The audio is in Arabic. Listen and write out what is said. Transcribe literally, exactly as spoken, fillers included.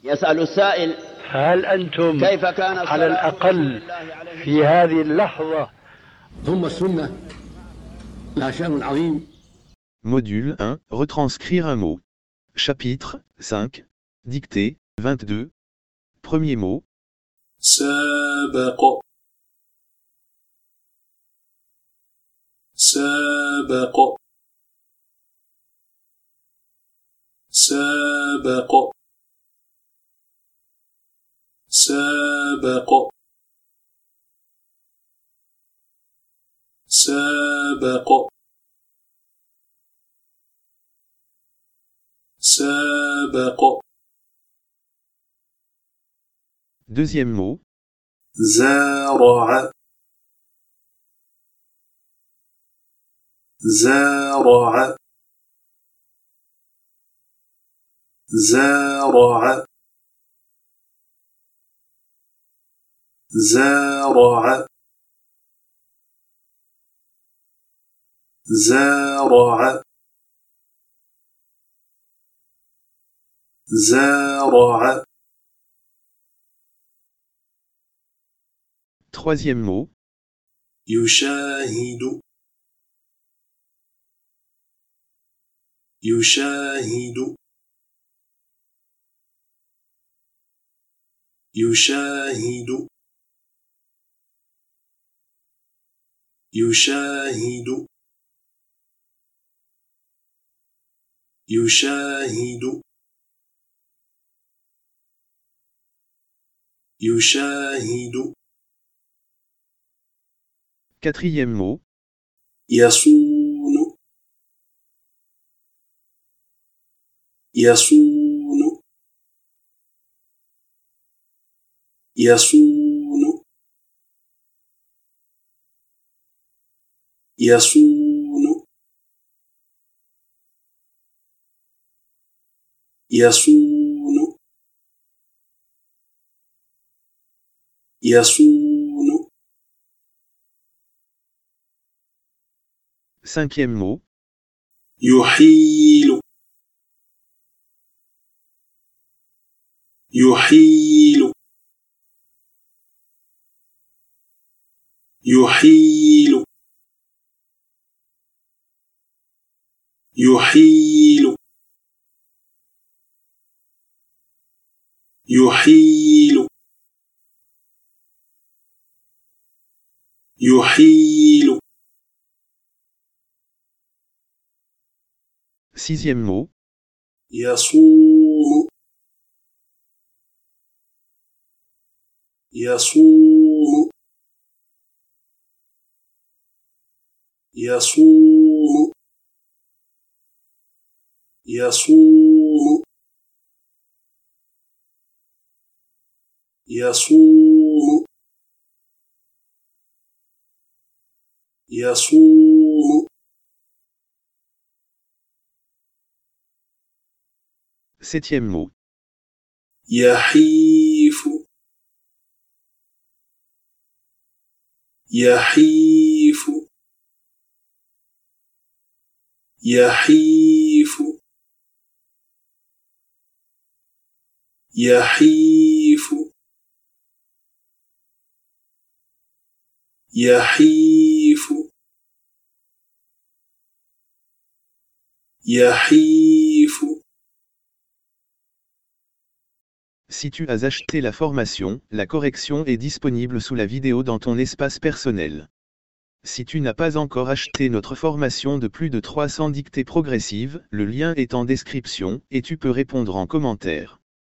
يسأل السائل هل أنتم كيف كان على الأقل في هذه اللحظة؟ ثم السنة لها شأن عظيم. Module un, retranscrire un mot. Chapitre cinq, dictée, vingt-deux. Premier mot. سابق سابق سابق سابق سابق سابق. Deuxième mot. زارع زارع زارع زارع زارع زارع. Troisième mot. يشاهد يشاهد يشاهد يشاهد يشاهد يشاهد. Quatrième mot. يصون يصون يصون يصون يصون يصون. Cinquième mot. يحيل يحيل يحيل يحيل يحيل يحيل. Sixième mot. يصوم يصوم يصوم يصوم يصوم يصوم. Septième mot. يحيف يحيف يحيف يحيف يحيف يحيف. Si tu as acheté la formation, la correction est disponible sous la vidéo dans ton espace personnel. Si tu n'as pas encore acheté notre formation de plus de trois cents dictées progressives, le lien est en description, et tu peux répondre en commentaire.